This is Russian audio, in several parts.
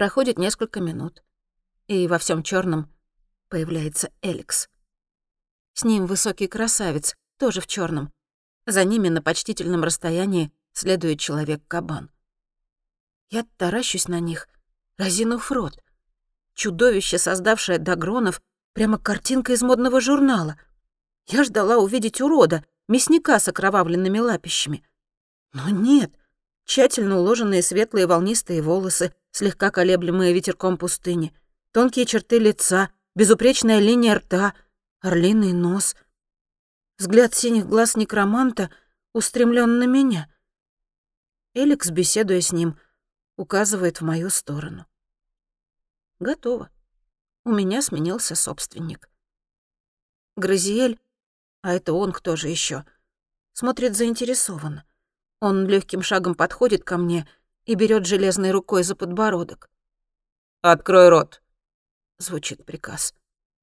Проходит несколько минут, и во всем черном появляется Эликс. С ним высокий красавец, тоже в черном. За ними на почтительном расстоянии следует человек-кабан. Я таращусь на них, разинув рот. Чудовище, создавшее Дагронов, прямо картинка из модного журнала. Я ждала увидеть урода, мясника с окровавленными лапищами. Но нет, тщательно уложенные светлые волнистые волосы, слегка колеблемые ветерком пустыни, тонкие черты лица, безупречная линия рта, орлиный нос. Взгляд синих глаз некроманта устремлен на меня. Эликс, беседуя с ним, указывает в мою сторону. Готово. У меня сменился собственник. Гразиэль, а это он кто же еще, смотрит заинтересованно. Он легким шагом подходит ко мне и берет железной рукой за подбородок. «Открой рот», — звучит приказ.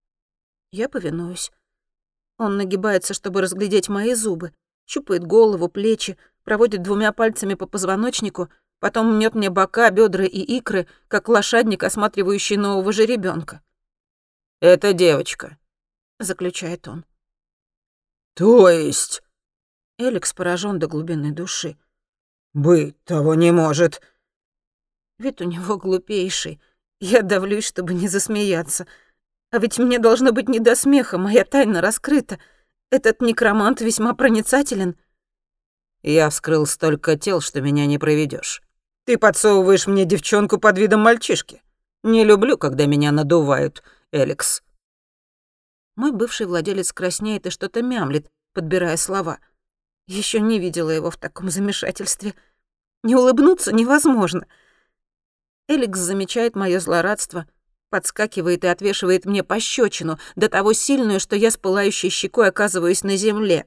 Я повинуюсь. Он нагибается, чтобы разглядеть мои зубы, щупает голову, плечи, проводит 2 пальцами по позвоночнику, потом мнет мне бока, бедра и икры, как лошадник, осматривающий нового жеребенка. «Это девочка», — заключает он. «То есть?» Эликс поражен до глубины души. «Быть того не может». Вид у него глупейший. Я давлюсь, чтобы не засмеяться. А ведь мне должно быть не до смеха, моя тайна раскрыта. Этот некромант весьма проницателен. «Я вскрыл столько тел, что меня не проведешь. Ты подсовываешь мне девчонку под видом мальчишки. Не люблю, когда меня надувают, Эликс». Мой бывший владелец краснеет и что-то мямлит, подбирая слова. Еще не видела его в таком замешательстве. Не улыбнуться невозможно. Эликс замечает мое злорадство, подскакивает и отвешивает мне пощечину, до того сильную, что я с пылающей щекой оказываюсь на земле.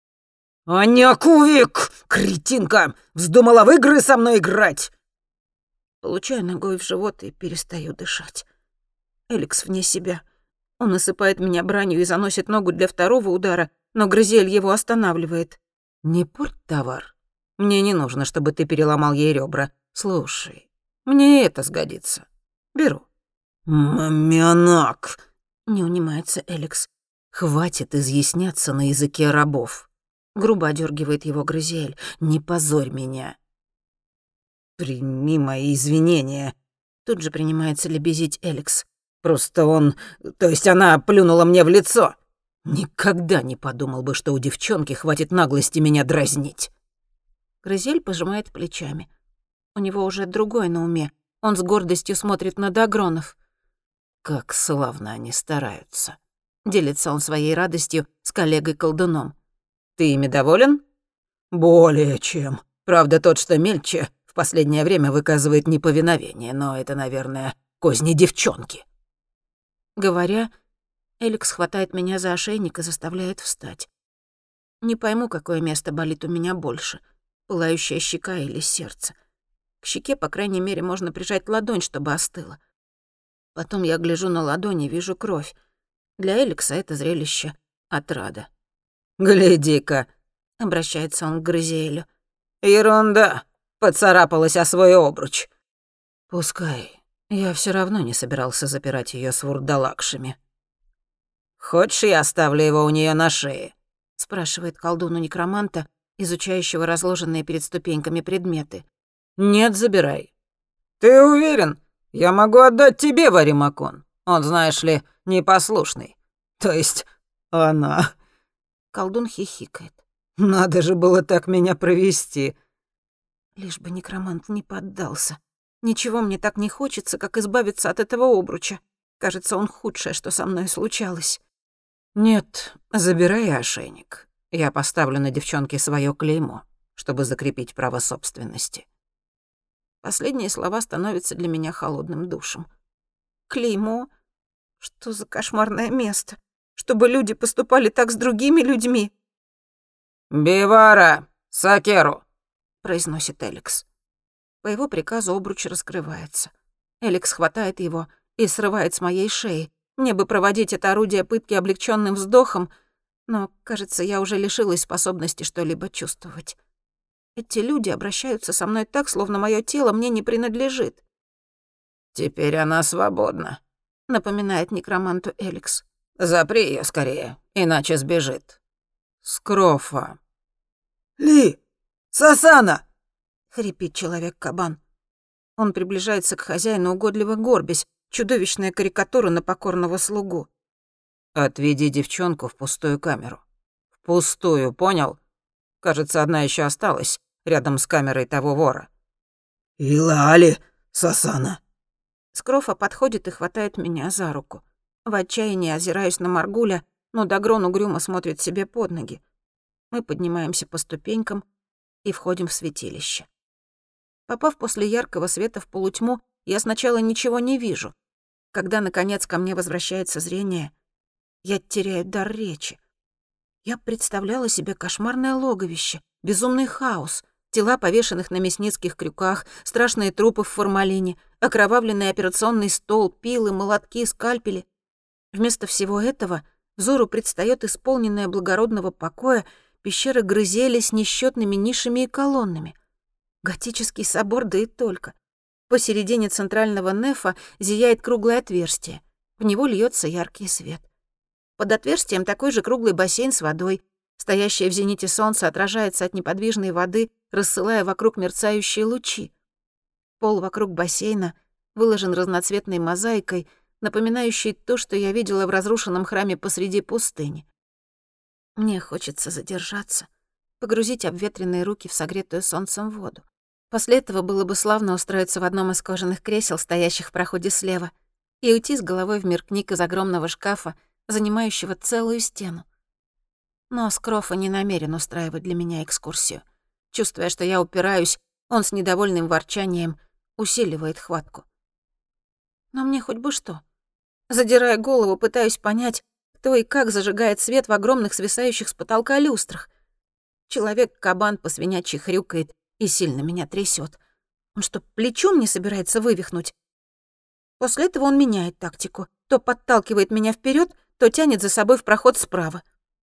«Анякувик, кретинка! Вздумала в игры со мной играть!» Получаю ногой в живот и перестаю дышать. Эликс вне себя. Он осыпает меня бранью и заносит ногу для второго удара, но Грызель его останавливает. «Не порть товар. Мне не нужно, чтобы ты переломал ей ребра. Слушай, мне это сгодится. Беру». «Мамионак!» — не унимается Эликс. «Хватит изъясняться на языке рабов». Грубо одергивает его Грызель. «Не позорь меня». «Прими мои извинения». Тут же принимается лебезить Эликс. «Просто он... То есть она плюнула мне в лицо. Никогда не подумал бы, что у девчонки хватит наглости меня дразнить». Грызель пожимает плечами. У него уже другое на уме. Он с гордостью смотрит на Дагронов. «Как славно они стараются». Делится он своей радостью с коллегой-колдуном. «Ты ими доволен?» «Более чем. Правда, тот, что мельче, в последнее время выказывает неповиновение, но это, наверное, козни девчонки». Говоря, Эликс хватает меня за ошейник и заставляет встать. Не пойму, какое место болит у меня больше, пылающая щека или сердце. К щеке, по крайней мере, можно прижать ладонь, чтобы остыла. Потом я гляжу на ладонь и вижу кровь. Для Эликса это зрелище отрада. «Гляди-ка», — обращается он к Грызелю. «Ерунда, поцарапалась о свой обруч». «Пускай. Я все равно не собирался запирать ее с вурдалакшами». «Хочешь, я оставлю его у нее на шее?» — спрашивает колдун у некроманта, изучающего разложенные перед ступеньками предметы. «Нет, забирай». «Ты уверен? Я могу отдать тебе Варимакон. Он, знаешь ли, непослушный. То есть она...» Колдун хихикает. «Надо же было так меня провести». Лишь бы некромант не поддался. Ничего мне так не хочется, как избавиться от этого обруча. Кажется, он худшее, что со мной случалось. «Нет, забирай ошейник. Я поставлю на девчонке своё клеймо, чтобы закрепить право собственности». Последние слова становятся для меня холодным душем. Клеймо? Что за кошмарное место? Чтобы люди поступали так с другими людьми. «Бивара, Сакеру», — произносит Эликс. По его приказу обруч раскрывается. Эликс хватает его и срывает с моей шеи. Мне бы проводить это орудие пытки облегченным вздохом, но, кажется, я уже лишилась способности что-либо чувствовать. Эти люди обращаются со мной так, словно мое тело мне не принадлежит. «Теперь она свободна», — напоминает некроманту Эликс. «Запри её скорее, иначе сбежит». «Скрофа». «Ли! Сасана!» — хрипит человек-кабан. Он приближается к хозяину, угодливо горбясь, чудовищная карикатура на покорного слугу. «Отведи девчонку в пустую камеру». «В пустую, понял? Кажется, одна ещё осталась, рядом с камерой того вора». «Илали, Сасана!» Скрофа подходит и хватает меня за руку. В отчаянии озираюсь на Маргуля, но Дагрон угрюмо смотрит себе под ноги. Мы поднимаемся по ступенькам и входим в святилище. Попав после яркого света в полутьму, я сначала ничего не вижу. Когда, наконец, ко мне возвращается зрение, я теряю дар речи. Я представляла себе кошмарное логовище, безумный хаос, тела повешенных на мясницких крюках, страшные трупы в формалине, окровавленный операционный стол, пилы, молотки, скальпели. Вместо всего этого взору предстаёт исполненная благородного покоя пещера Грызели с несчетными нишами и колоннами. Готический собор, да и только. Посередине центрального нефа зияет круглое отверстие. В него льется яркий свет. Под отверстием такой же круглый бассейн с водой. Стоящее в зените солнце отражается от неподвижной воды, рассылая вокруг мерцающие лучи. Пол вокруг бассейна выложен разноцветной мозаикой, напоминающей то, что я видела в разрушенном храме посреди пустыни. Мне хочется задержаться, погрузить обветренные руки в согретую солнцем воду. После этого было бы славно устроиться в одном из кожаных кресел, стоящих в проходе слева, и уйти с головой в мир книг из огромного шкафа, занимающего целую стену. Но Скрофа не намерен устраивать для меня экскурсию. Чувствуя, что я упираюсь, он с недовольным ворчанием усиливает хватку. Но мне хоть бы что. Задирая голову, пытаюсь понять, кто и как зажигает свет в огромных свисающих с потолка люстрах. Человек-кабан по-свинячьи хрюкает и сильно меня трясет. Он что, плечом не собирается вывихнуть? После этого он меняет тактику. То подталкивает меня вперед, то тянет за собой в проход справа.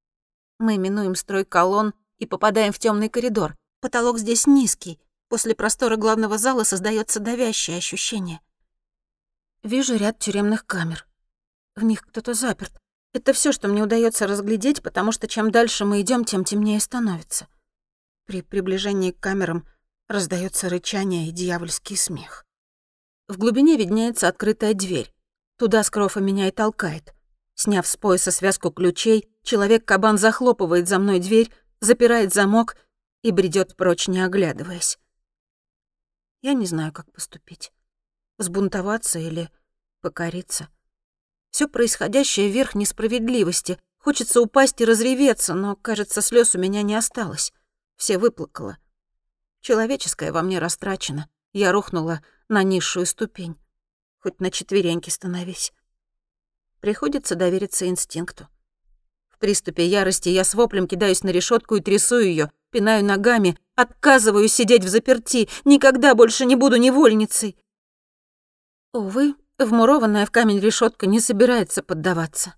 Мы минуем строй колонн и попадаем в темный коридор. Потолок здесь низкий. После простора главного зала создается давящее ощущение. Вижу ряд тюремных камер. В них кто-то заперт. Это все, что мне удается разглядеть, потому что чем дальше мы идем, тем темнее становится. При приближении к камерам раздается рычание и дьявольский смех. В глубине виднеется открытая дверь. Туда Скрофа меня и толкает. Сняв с пояса связку ключей, человек-кабан захлопывает за мной дверь, запирает замок и бредет прочь, не оглядываясь. Я не знаю, как поступить. Взбунтоваться или покориться. Все происходящее верх несправедливости. Хочется упасть и разреветься, но, кажется, слез у меня не осталось. Все выплакало. Человеческое во мне растрачено. Я рухнула на низшую ступень. Хоть на четвереньки становись. Приходится довериться инстинкту. В приступе ярости я с воплем кидаюсь на решетку и трясу ее, пинаю ногами, отказываюсь сидеть в заперти, никогда больше не буду невольницей. Увы, вмурованная в камень решетка не собирается поддаваться.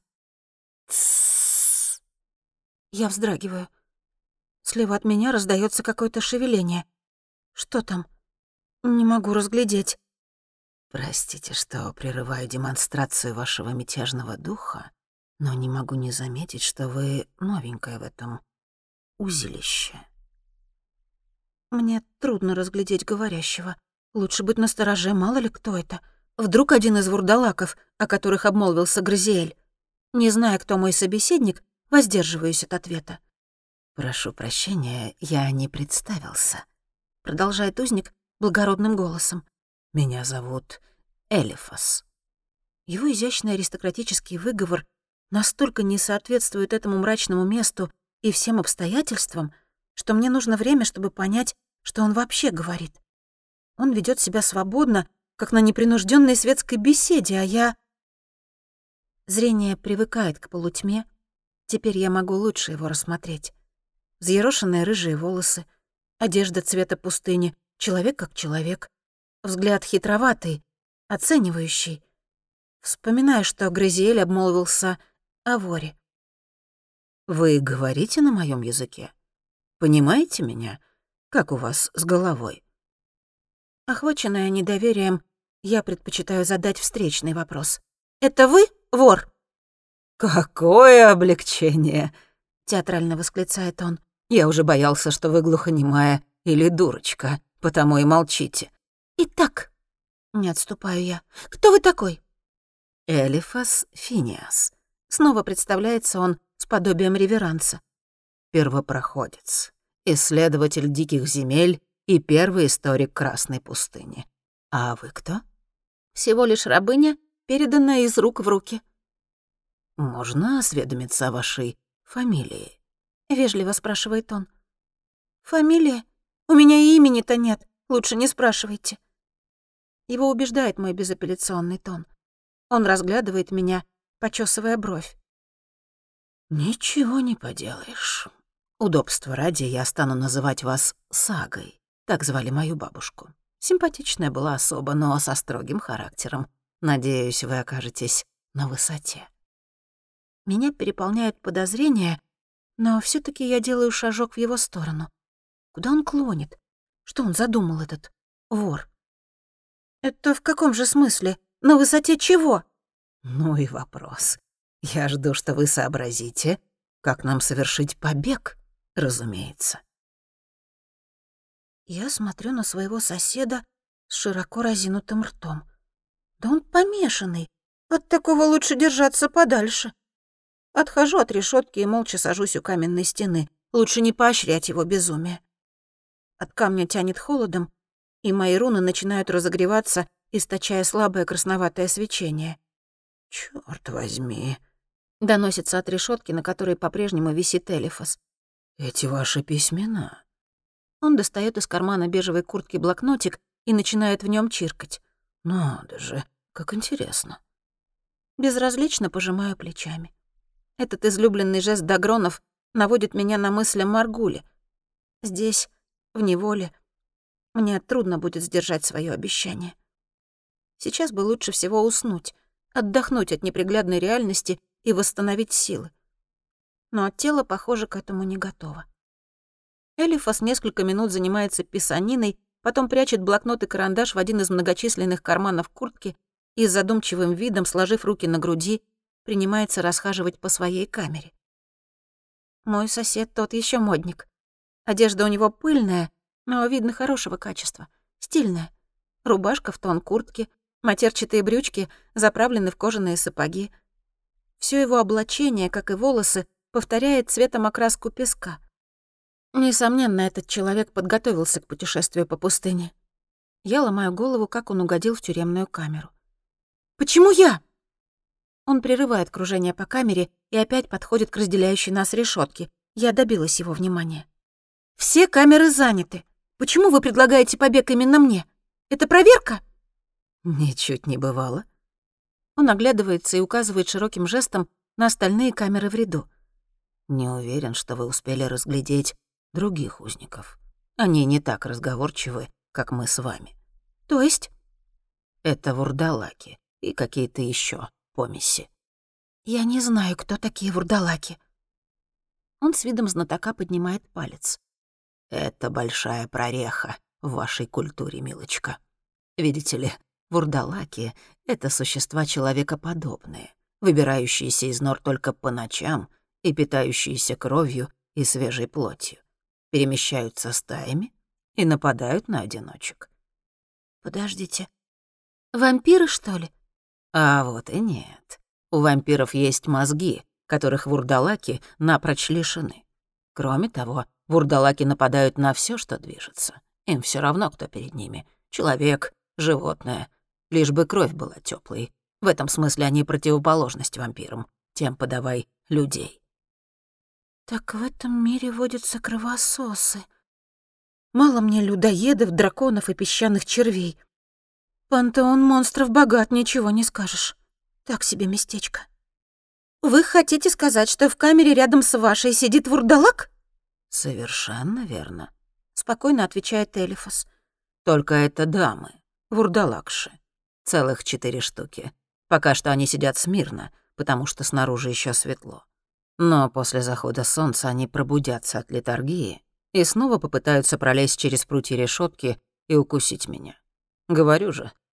Тссс. Я вздрагиваю. Слева от меня раздается какое-то шевеление. Что там? Не могу разглядеть. «Простите, что прерываю демонстрацию вашего мятежного духа, но не могу не заметить, что вы новенькая в этом узилище». Мне трудно разглядеть говорящего. Лучше быть настороже, мало ли кто это. Вдруг один из вурдалаков, о которых обмолвился Грызиэль. Не зная, кто мой собеседник, воздерживаюсь от ответа. «Прошу прощения, я не представился», — продолжает узник благородным голосом. «Меня зовут Элифас». Его изящный аристократический выговор настолько не соответствует этому мрачному месту и всем обстоятельствам, что мне нужно время, чтобы понять, что он вообще говорит. Он ведет себя свободно, как на непринужденной светской беседе, а я... Зрение привыкает к полутьме. Теперь я могу лучше его рассмотреть. Взъерошенные рыжие волосы, одежда цвета пустыни, человек как человек, взгляд хитроватый, оценивающий. Вспоминаю, что Грызиэль обмолвился о воре. «Вы говорите на моем языке? Понимаете меня? Как у вас с головой?» Охваченная недоверием, Я предпочитаю задать встречный вопрос. «Это вы вор?» «Какое облегчение!» — театрально восклицает он. «Я уже боялся, что вы глухонемая или дурочка, потому и молчите». «Итак», — не отступаю я, — «кто вы такой?» Элифас Финиас. Снова представляется он с подобием реверанса. Первопроходец, исследователь диких земель и первый историк Красной пустыни. А вы кто? Всего лишь рабыня, переданная из рук в руки. Можно осведомиться о вашей фамилии? Вежливо спрашивает он. Фамилия? У меня и имени-то нет, лучше не спрашивайте. Его убеждает мой безапелляционный тон. Он разглядывает меня, почесывая бровь. Ничего не поделаешь. Удобства ради я стану называть вас Сагой. Так звали мою бабушку. Симпатичная была особа, но со строгим характером. Надеюсь, вы окажетесь на высоте. Меня переполняют подозрения, но все таки я делаю шажок в его сторону. Куда он клонит? Что он задумал, этот вор? Это в каком же смысле? На высоте чего? Ну и вопрос. Я жду, что вы сообразите, как нам совершить побег, разумеется. Я смотрю на своего соседа с широко разинутым ртом. Да он помешанный. От такого лучше держаться подальше. Отхожу от решетки и молча сажусь у каменной стены. Лучше не поощрять его безумие. От камня тянет холодом, и мои руны начинают разогреваться, источая слабое красноватое свечение. «Чёрт возьми!» — доносится от решетки, на которой по-прежнему висит Элифас. «Эти ваши письмена». Он достает из кармана бежевой куртки блокнотик и начинает в нем чиркать. «Надо же, как интересно». Безразлично пожимаю плечами. Этот излюбленный жест Дагронов наводит меня на мысль о Маргуле. Здесь, в неволе, мне трудно будет сдержать свое обещание. Сейчас бы лучше всего уснуть, отдохнуть от неприглядной реальности и восстановить силы. Но тело, похоже, к этому не готово. Элифас несколько минут занимается писаниной, потом прячет блокнот и карандаш в один из многочисленных карманов куртки и с задумчивым видом, сложив руки на груди, принимается расхаживать по своей камере. Мой сосед тот еще модник. Одежда у него пыльная, но, видно, хорошего качества, стильная. Рубашка в тон куртки, матерчатые брючки заправлены в кожаные сапоги. Всё его облачение, как и волосы, повторяет цветом окраску песка. Несомненно, этот человек подготовился к путешествию по пустыне. Я ломаю голову, как он угодил в тюремную камеру. «Почему я?» Он прерывает кружение по камере и опять подходит к разделяющей нас решётке. Я добилась его внимания. «Все камеры заняты. Почему вы предлагаете побег именно мне? Это проверка?» «Ничуть не бывало». Он оглядывается и указывает широким жестом на остальные камеры в ряду. «Не уверен, что вы успели разглядеть других узников. Они не так разговорчивы, как мы с вами». «То есть?» «Это вурдалаки и какие-то еще помеси». «Я не знаю, кто такие вурдалаки». Он с видом знатока поднимает палец. «Это большая прореха в вашей культуре, милочка. Видите ли, вурдалаки — это существа человекоподобные, выбирающиеся из нор только по ночам и питающиеся кровью и свежей плотью. Перемещаются стаями и нападают на одиночек». «Подождите, вампиры, что ли?» А вот и нет. У вампиров есть мозги, которых вурдалаки напрочь лишены. Кроме того, вурдалаки нападают на все, что движется. Им все равно, кто перед ними — человек, животное, лишь бы кровь была теплой. В этом смысле они противоположность вампирам, тем подавай людей. «Так в этом мире водятся кровососы. Мало мне людоедов, драконов и песчаных червей. Пантеон монстров богат, ничего не скажешь. Так себе местечко. Вы хотите сказать, что в камере рядом с вашей сидит вурдалак?» «Совершенно верно», — спокойно отвечает Элифас. «Только это дамы, вурдалакши. Целых 4 штуки. Пока что они сидят смирно, потому что снаружи еще светло. Но после захода солнца они пробудятся от летаргии и снова попытаются пролезть через прутья решетки и укусить меня. Говорю же,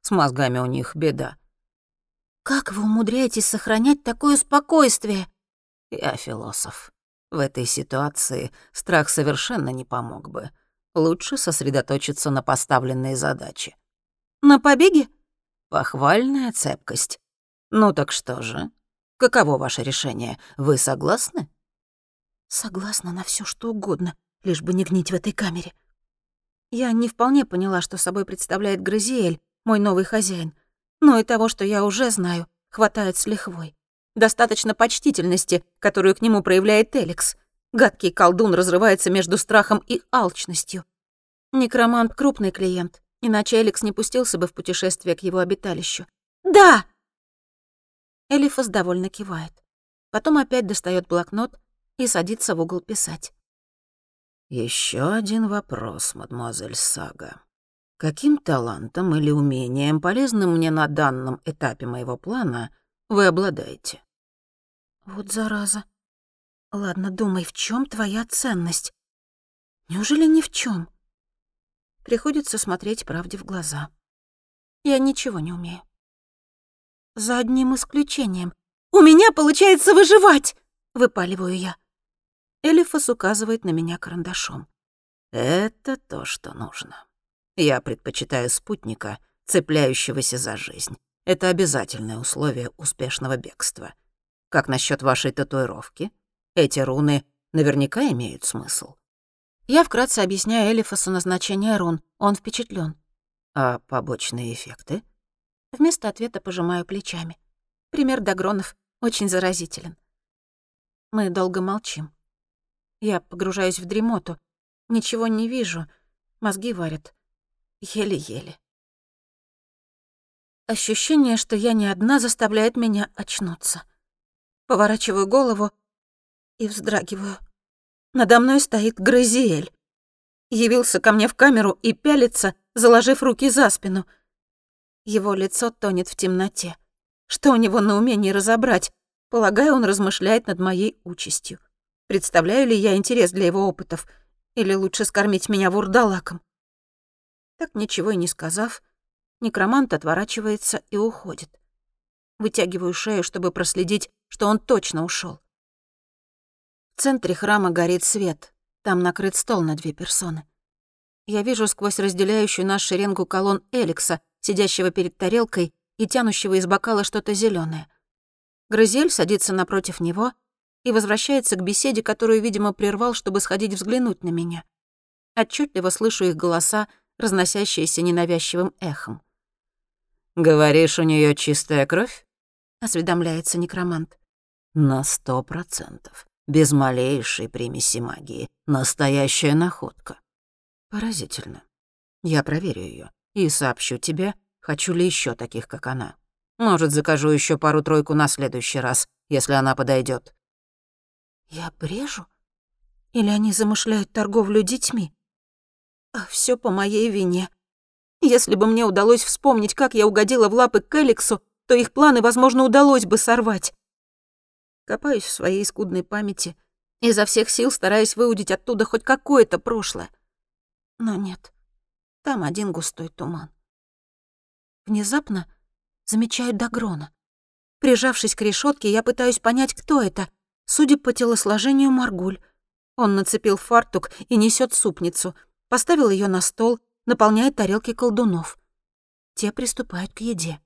С мозгами у них беда. «Как вы умудряетесь сохранять такое спокойствие?» Я философ. В этой ситуации страх совершенно не помог бы. Лучше сосредоточиться на поставленной задаче. «На побеге?» Похвальная цепкость. Ну так что же? Каково ваше решение? Вы согласны? «Согласна на все, что угодно, лишь бы не гнить в этой камере». Я не вполне поняла, что собой представляет Грызиэль, мой новый хозяин. Но и того, что я уже знаю, хватает с лихвой. Достаточно почтительности, которую к нему проявляет Эликс. Гадкий колдун разрывается между страхом и алчностью. Некромант — крупный клиент, иначе Эликс не пустился бы в путешествие к его обиталищу. «Да!» Элифас довольно кивает. Потом опять достает блокнот и садится в угол писать. Еще один вопрос, мадемуазель Сага. Каким талантом или умением, полезным мне на данном этапе моего плана, вы обладаете? Вот зараза. Ладно, думай, в чем твоя ценность? Неужели ни в чем? Приходится смотреть правде в глаза. Я ничего не умею. За одним исключением. «У меня получается выживать!» — выпаливаю я. Элифас указывает на меня карандашом. Это то, что нужно. Я предпочитаю спутника, цепляющегося за жизнь. Это обязательное условие успешного бегства. Как насчет вашей татуировки? Эти руны наверняка имеют смысл. Я вкратце объясняю Элифасу назначение рун. Он впечатлен. А побочные эффекты? Вместо ответа пожимаю плечами. Пример Дагронов очень заразителен. Мы долго молчим. Я погружаюсь в дремоту. Ничего не вижу. Мозги варят. Еле-еле. Ощущение, что я не одна, заставляет меня очнуться. Поворачиваю голову и вздрагиваю. Надо мной стоит Грызиэль. Явился ко мне в камеру и пялится, заложив руки за спину. Его лицо тонет в темноте. Что у него на уме, не разобрать. Полагаю, он размышляет над моей участью. Представляю ли я интерес для его опытов? Или лучше скормить меня вурдалаком? Так ничего и не сказав, некромант отворачивается и уходит. Вытягиваю шею, чтобы проследить, что он точно ушел. В центре храма горит свет. Там накрыт стол на 2 персоны. Я вижу сквозь разделяющую нас шеренгу колонн Эликса, сидящего перед тарелкой и тянущего из бокала что-то зеленое. Грызель садится напротив него и возвращается к беседе, которую, видимо, прервал, чтобы сходить взглянуть на меня. Отчетливо слышу их голоса, разносящиеся ненавязчивым эхом. «Говоришь, у нее чистая кровь?» — осведомляется некромант. «На 100%. Без малейшей примеси магии. Настоящая находка. Поразительно. Я проверю ее и сообщу тебе, хочу ли еще таких, как она. Может, закажу еще пару-тройку на следующий раз, если она подойдет. Я брежу? Или они замышляют торговлю детьми? А все по моей вине. Если бы мне удалось вспомнить, как я угодила в лапы к Эликсу, то их планы, возможно, удалось бы сорвать. Копаюсь в своей скудной памяти, изо всех сил стараясь выудить оттуда хоть какое-то прошлое. Но нет, там один густой туман. Внезапно замечаю Дагрона. Прижавшись к решетке, я пытаюсь понять, кто это. Судя по телосложению, Маргуль. Он нацепил фартук и несет супницу, поставил ее на стол, наполняет тарелки колдунов. Те приступают к еде.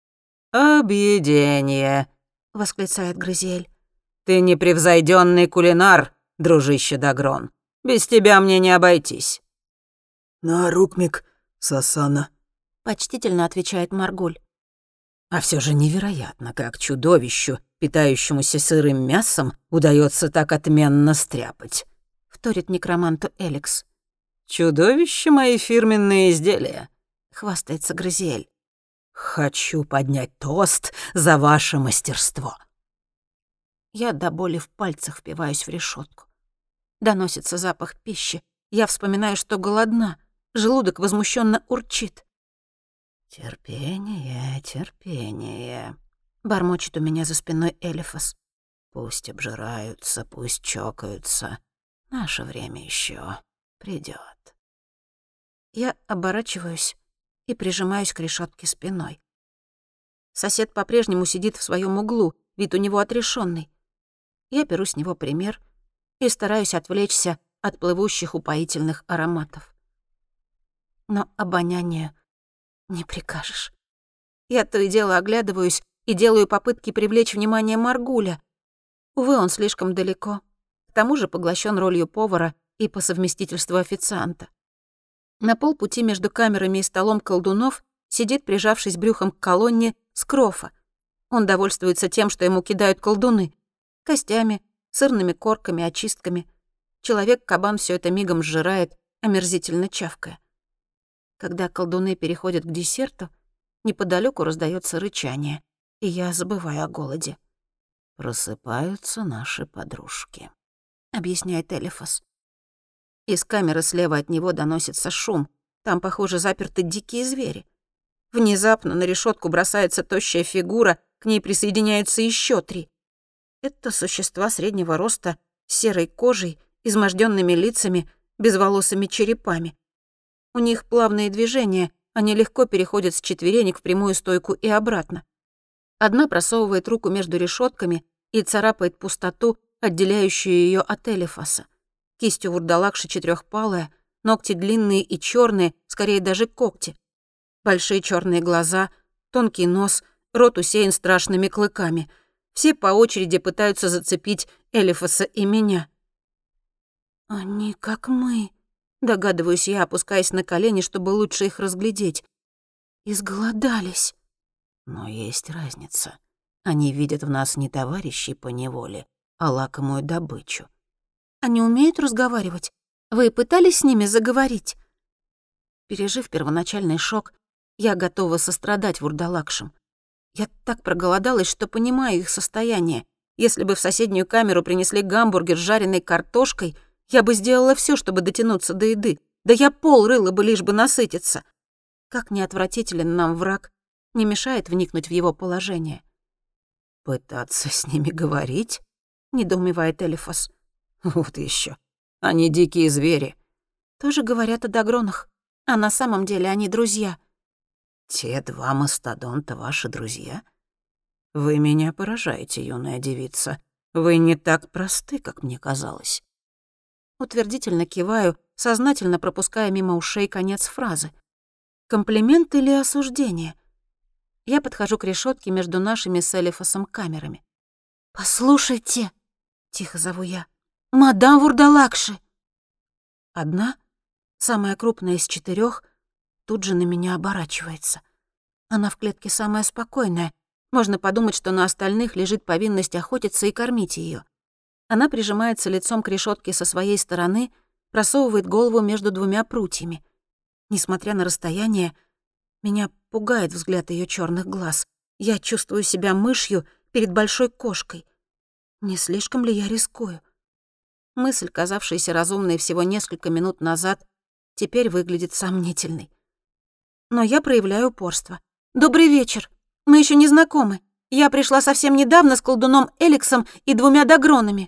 «Объедение», — восклицает Грызиэль. «Ты непревзойденный кулинар, дружище Дагрон. Без тебя мне не обойтись». «Нарукмик, Сасана», — почтительно отвечает Маргуль. А все же невероятно, как чудовищу, питающемуся сырым мясом, удается так отменно стряпать. Вторит некроманту Эликс. «Чудовище — мои фирменные изделия», — хвастается Грызиэль. «Хочу поднять тост за ваше мастерство». Я до боли в пальцах впиваюсь в решетку. Доносится запах пищи. Я вспоминаю, что голодна. Желудок возмущенно урчит. «Терпение, терпение», — бормочет у меня за спиной Элифас. «Пусть обжираются, пусть чокаются. Наше время еще придет. Я оборачиваюсь и прижимаюсь к решетке спиной. Сосед по-прежнему сидит в своем углу, вид у него отрешенный. Я беру с него пример и стараюсь отвлечься от плывущих упоительных ароматов. Но обонянию не прикажешь. Я то и дело оглядываюсь и делаю попытки привлечь внимание Маргуля. Увы, он слишком далеко. К тому же поглощен ролью повара и по совместительству официанта. На полпути между камерами и столом колдунов сидит, прижавшись брюхом к колонне, Скрофа. Он довольствуется тем, что ему кидают колдуны. Костями, сырными корками, очистками. Человек-кабан все это мигом сжирает, омерзительно чавкая. Когда колдуны переходят к десерту, неподалёку раздаётся рычание, и я забываю о голоде. «Просыпаются наши подружки», — объясняет Элифас. Из камеры слева от него доносится шум. Там, похоже, заперты дикие звери. Внезапно на решетку бросается тощая фигура, к ней присоединяются еще 3. Это существа среднего роста, с серой кожей, измождёнными лицами, безволосыми черепами. У них плавные движения, они легко переходят с четверенек в прямую стойку и обратно. Одна просовывает руку между решетками и царапает пустоту, отделяющую ее от Элифаса. Кисть у вурдалакши четырехпалая, ногти длинные и черные, скорее даже когти. Большие черные глаза, тонкий нос, рот усеян страшными клыками. Все по очереди пытаются зацепить Элифаса и меня. «Они как мы», — догадываюсь я, опускаясь на колени, чтобы лучше их разглядеть. «Изголодались». Но есть разница. Они видят в нас не товарищей по неволе, а лакомую добычу. Они умеют разговаривать? Вы пытались с ними заговорить? Пережив первоначальный шок, я готова сострадать вурдалакшам. Я так проголодалась, что понимаю их состояние. Если бы в соседнюю камеру принесли гамбургер с жареной картошкой, я бы сделала все, чтобы дотянуться до еды. Да я пол рыла бы, лишь бы насытиться. Как не отвратителен нам враг, не мешает вникнуть в его положение. «Пытаться с ними говорить?» — недоумевает Элифас. «Вот еще. Они дикие звери». Тоже говорят о дагронах, а на самом деле они друзья. «Те 2 мастодонта ваши друзья? Вы меня поражаете, юная девица. Вы не так просты, как мне казалось». Утвердительно киваю, сознательно пропуская мимо ушей конец фразы. Комплимент или осуждение? Я подхожу к решетке между нашими с Элифасом камерами. «Послушайте», — тихо зову я, — «мадам Вурдалакши». Одна, самая крупная из 4, тут же на меня оборачивается. Она в клетке самая спокойная. Можно подумать, что на остальных лежит повинность охотиться и кормить ее. Она прижимается лицом к решетке со своей стороны, просовывает голову между 2 прутьями. Несмотря на расстояние, меня пугает взгляд ее черных глаз. Я чувствую себя мышью перед большой кошкой. Не слишком ли я рискую? Мысль, казавшаяся разумной всего несколько минут назад, теперь выглядит сомнительной. Но я проявляю упорство. «Добрый вечер. Мы еще не знакомы. Я пришла совсем недавно с колдуном Эликсом и 2 дагронами».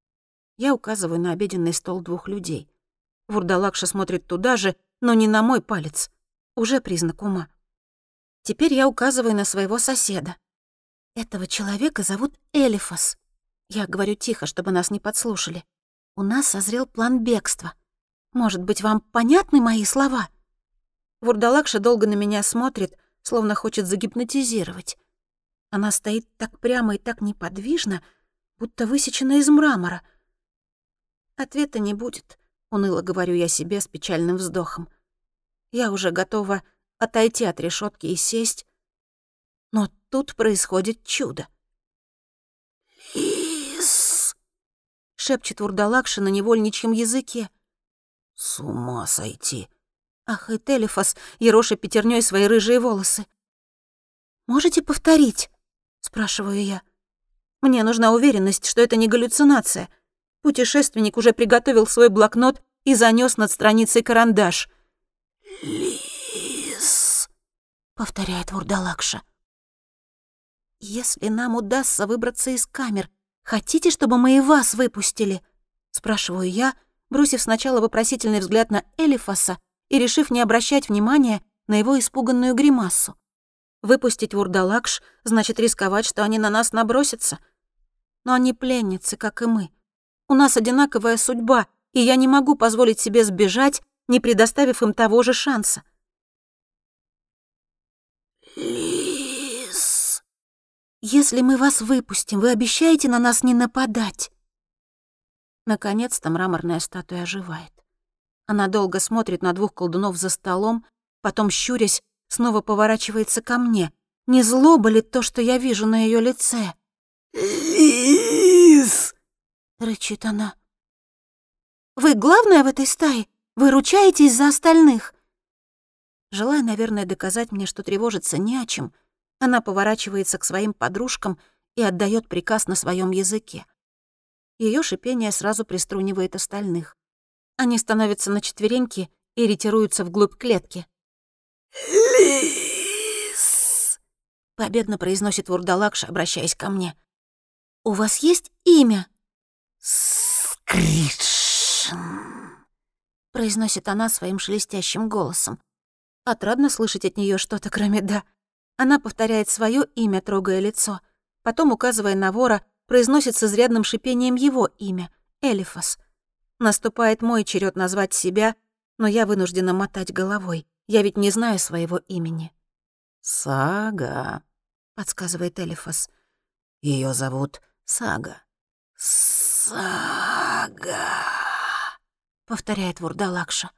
Я указываю на обеденный стол 2 людей. Вурдалакша смотрит туда же, но не на мой палец. Уже признак ума. Теперь я указываю на своего соседа. Этого человека зовут Элифас. Я говорю тихо, чтобы нас не подслушали. У нас созрел план бегства. Может быть, вам понятны мои слова? Вурдалакша долго на меня смотрит, словно хочет загипнотизировать. Она стоит так прямо и так неподвижно, будто высечена из мрамора. Ответа не будет, уныло говорю я себе с печальным вздохом. Я уже готова отойти от решетки и сесть, но тут происходит чудо. «Лис!» — шепчет Вурдалакша на невольничьем языке. «С ума сойти!» — ахает Элифас, ероша пятерней свои рыжие волосы. «Можете повторить?» — спрашиваю я. Мне нужна уверенность, что это не галлюцинация. Путешественник уже приготовил свой блокнот и занёс над страницей карандаш. «Лис!» — повторяет Вурдалакша. «Если нам удастся выбраться из камер, хотите, чтобы мы и вас выпустили?» — спрашиваю я, бросив сначала вопросительный взгляд на Элифаса и решив не обращать внимания на его испуганную гримасу. Выпустить вурдалакш значит рисковать, что они на нас набросятся. Но они пленницы, как и мы. У нас одинаковая судьба, и я не могу позволить себе сбежать, не предоставив им того же шанса. Лис. Если мы вас выпустим, вы обещаете на нас не нападать? Наконец-то мраморная статуя оживает. Она долго смотрит на двух колдунов за столом, потом, щурясь, снова поворачивается ко мне. Не злоба ли то, что я вижу на ее лице? Лис. Рычит она. Вы главная в этой стае? Вы ручаетесь за остальных? Желая, наверное, доказать мне, что тревожиться не о чем, она поворачивается к своим подружкам и отдает приказ на своем языке. Ее шипение сразу приструнивает остальных. Они становятся на четвереньки и ретируются вглубь клетки. Лис. Победно произносит вурдалакш, обращаясь ко мне. «У вас есть имя?» Скритшн. Произносит она своим шелестящим голосом. Отрадно слышать от нее что-то, кроме «да». Она повторяет свое имя, трогая лицо. Потом, указывая на вора, произносит с изрядным шипением его имя — Элифас. Наступает мой черед назвать себя, но я вынуждена мотать головой. Я ведь не знаю своего имени. Сага, Подсказывает Элифас. ее зовут Сага. Сага. Повторяет вурдалакша.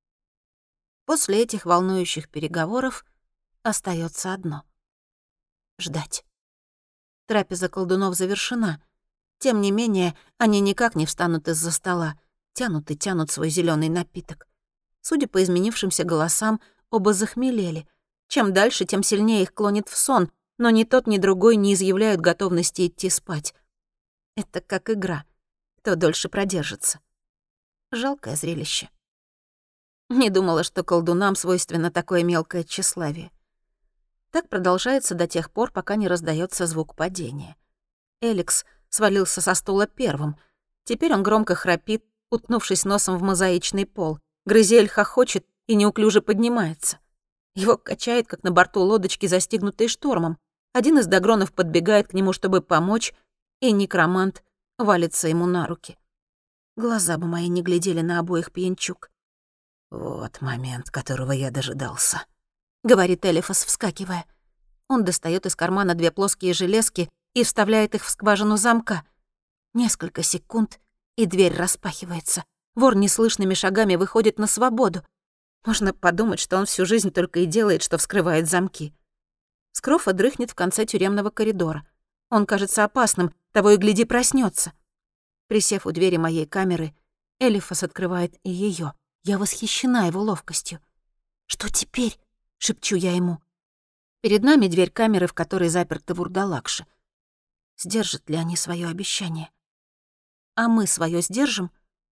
После этих волнующих переговоров остается одно — ждать. Трапеза колдунов завершена. Тем не менее, они никак не встанут из-за стола, тянут и тянут свой зеленый напиток. Судя по изменившимся голосам, оба захмелели. Чем дальше, тем сильнее их клонит в сон, но ни тот, ни другой не изъявляют готовности идти спать. Это как игра. Кто дольше продержится. Жалкое зрелище. Не думала, что колдунам свойственно такое мелкое тщеславие. Так продолжается до тех пор, пока не раздаётся звук падения. Эликс свалился со стула первым. Теперь он громко храпит, уткнувшись носом в мозаичный пол. Грызель хохочет и неуклюже поднимается. Его качает, как на борту лодочки, застигнутой штормом. Один из догронов подбегает к нему, чтобы помочь, и некромант валится ему на руки. Глаза бы мои не глядели на обоих пьянчуг. Вот момент, которого я дожидался. — говорит Элифас, вскакивая. Он достаёт из кармана 2 плоские железки и вставляет их в скважину замка. Несколько секунд, и дверь распахивается. Вор неслышными шагами выходит на свободу. Можно подумать, что он всю жизнь только и делает, что вскрывает замки. Скрофа дрыхнет в конце тюремного коридора. Он кажется опасным, того и гляди проснётся. Присев у двери моей камеры, Элифас открывает и её. Я восхищена его ловкостью. «Что теперь?» — шепчу я ему. Перед нами дверь камеры, в которой заперты вурдалакши. Сдержат ли они своё обещание? А мы своё сдержим?